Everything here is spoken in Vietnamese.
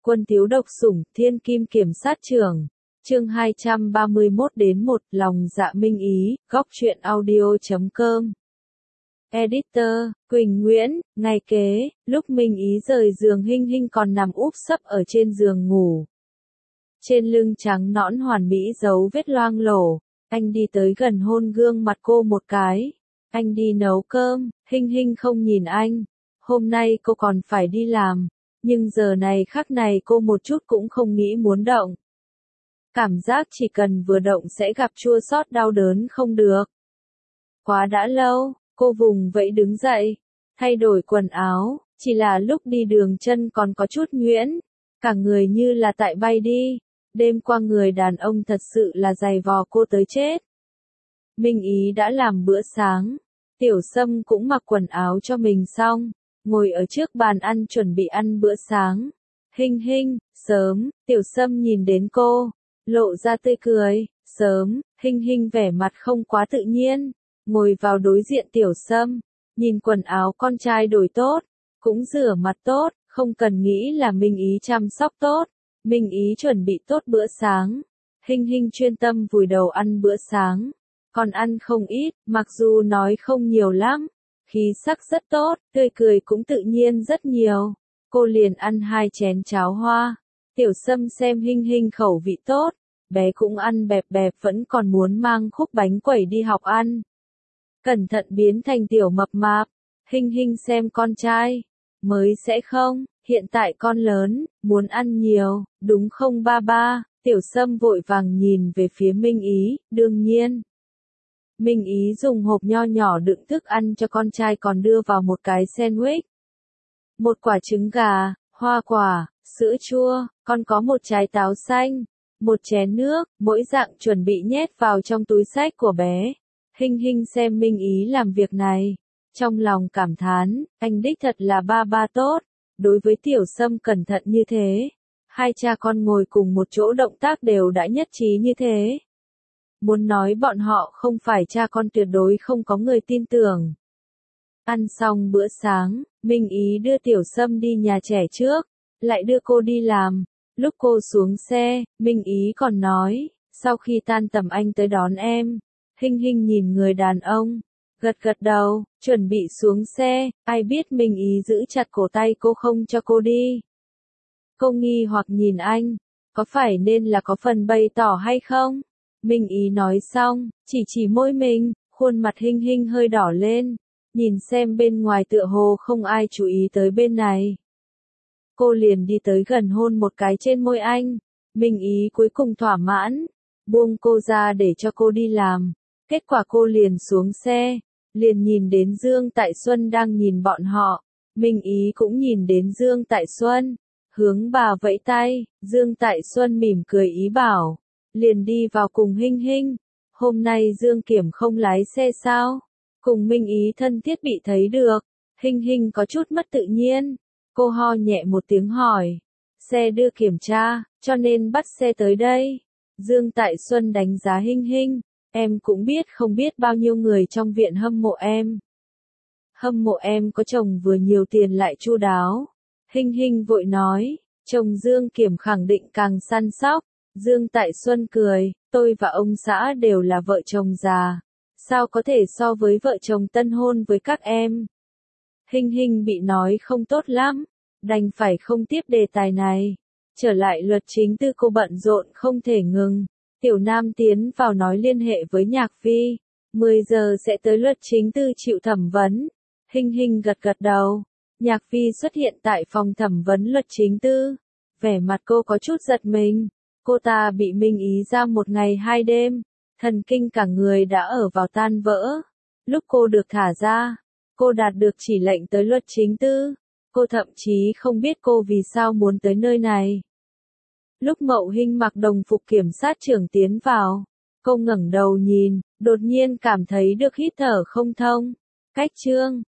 Quân thiếu độc sủng, thiên kim kiểm sát trưởng. Chương 231-1, lòng dạ minh ý, góc truyện audio.com. Editor, Quỳnh Nguyễn. Ngày kế, lúc Minh Ý rời giường, Hinh Hinh còn nằm úp sấp ở trên giường ngủ. Trên lưng trắng nõn hoàn mỹ dấu vết loang lổ. Anh đi tới gần hôn gương mặt cô một cái. Anh đi nấu cơm. Hinh Hinh không nhìn anh. Hôm nay cô còn phải đi làm. Nhưng giờ này khắc này cô một chút cũng không nghĩ muốn động. Cảm giác chỉ cần vừa động sẽ gặp chua xót đau đớn không được. Quá đã lâu, cô vùng vẫy đứng dậy, thay đổi quần áo, chỉ là lúc đi đường chân còn có chút nhuyễn, cả người như là tại bay đi. Đêm qua người đàn ông thật sự là giày vò cô tới chết. Minh Ý đã làm bữa sáng, Tiểu Sâm cũng mặc quần áo cho mình xong, ngồi ở trước bàn ăn chuẩn bị ăn bữa sáng. Hinh Hinh, sớm, Tiểu Sâm nhìn đến cô, lộ ra tươi cười. Sớm, Hinh Hinh vẻ mặt không quá tự nhiên, ngồi vào đối diện Tiểu Sâm, nhìn quần áo con trai đổi tốt, cũng rửa mặt tốt, không cần nghĩ là Minh Ý chăm sóc tốt. Minh Ý chuẩn bị tốt bữa sáng, Hinh Hinh chuyên tâm vùi đầu ăn bữa sáng, còn ăn không ít, mặc dù nói không nhiều lắm, khí sắc rất tốt, tươi cười cũng tự nhiên rất nhiều. Cô liền ăn 2 chén cháo hoa. Tiểu Sâm xem Hinh Hinh khẩu vị tốt, bé cũng ăn bẹp bẹp, vẫn còn muốn mang khúc bánh quẩy đi học ăn. Cẩn thận biến thành tiểu mập mạp. Hinh Hinh xem con trai, mới sẽ không, hiện tại con lớn, muốn ăn nhiều, đúng không ba ba? Tiểu Sâm vội vàng nhìn về phía Minh Ý, đương nhiên. Minh Ý dùng hộp nho nhỏ đựng thức ăn cho con trai, còn đưa vào một cái sandwich. Một quả trứng gà, hoa quả, sữa chua, còn có một trái táo xanh, một chén nước, mỗi dạng chuẩn bị nhét vào trong túi xách của bé. Hinh Hinh xem Minh Ý làm việc này, trong lòng cảm thán, anh đích thật là ba ba tốt, đối với Tiểu Sâm cẩn thận như thế. Hai cha con ngồi cùng một chỗ, động tác đều đã nhất trí như thế. Muốn nói bọn họ không phải cha con tuyệt đối không có người tin tưởng. Ăn xong bữa sáng, Minh Ý đưa Tiểu Sâm đi nhà trẻ trước, lại đưa cô đi làm. Lúc cô xuống xe, Minh Ý còn nói, sau khi tan tầm anh tới đón em. Hinh Hinh nhìn người đàn ông, gật gật đầu, chuẩn bị xuống xe, ai biết Minh Ý giữ chặt cổ tay cô không cho cô đi. Cô nghi hoặc nhìn anh, có phải nên là có phần bày tỏ hay không? Minh Ý nói xong, chỉ môi mình, khuôn mặt Hinh Hinh hơi đỏ lên, nhìn xem bên ngoài tựa hồ không ai chú ý tới bên này. Cô liền đi tới gần hôn một cái trên môi anh. Minh Ý cuối cùng thỏa mãn, buông cô ra để cho cô đi làm. Kết quả cô liền xuống xe, liền nhìn đến Dương Tại Xuân đang nhìn bọn họ. Minh Ý cũng nhìn đến Dương Tại Xuân, hướng bà vẫy tay. Dương Tại Xuân mỉm cười ý bảo, liền đi vào cùng Hinh Hinh. Hôm nay Dương Kiểm không lái xe sao? Cùng Minh Ý thân thiết bị thấy được. Hinh Hinh có chút mất tự nhiên. Cô ho nhẹ một tiếng hỏi, xe đưa kiểm tra, cho nên bắt xe tới đây. Dương Tại Xuân đánh giá Hinh Hinh, em cũng biết không biết bao nhiêu người trong viện hâm mộ em. Hâm mộ em có chồng vừa nhiều tiền lại chu đáo. Hinh Hinh vội nói, chồng Dương Kiểm khẳng định càng săn sóc. Dương Tại Xuân cười, tôi và ông xã đều là vợ chồng già, sao có thể so với vợ chồng tân hôn với các em. Hinh Hinh bị nói không tốt lắm, đành phải không tiếp đề tài này. Trở lại luật chính tư, cô bận rộn không thể ngừng. Tiểu Nam tiến vào nói liên hệ với Nhạc Phi, 10 giờ sẽ tới luật chính tư chịu thẩm vấn. Hinh Hinh gật gật đầu. Nhạc Phi xuất hiện tại phòng thẩm vấn luật chính tư. Vẻ mặt cô có chút giật mình. Cô ta bị Minh Ý giam 1 ngày 2 đêm, thần kinh cả người đã ở vào tan vỡ. Lúc cô được thả ra, cô đạt được chỉ lệnh tới luật chính tư. Cô thậm chí không biết cô vì sao muốn tới nơi này. Lúc Mậu Hinh mặc đồng phục kiểm sát trưởng tiến vào, cô ngẩng đầu nhìn, đột nhiên cảm thấy được hít thở không thông. Cách chương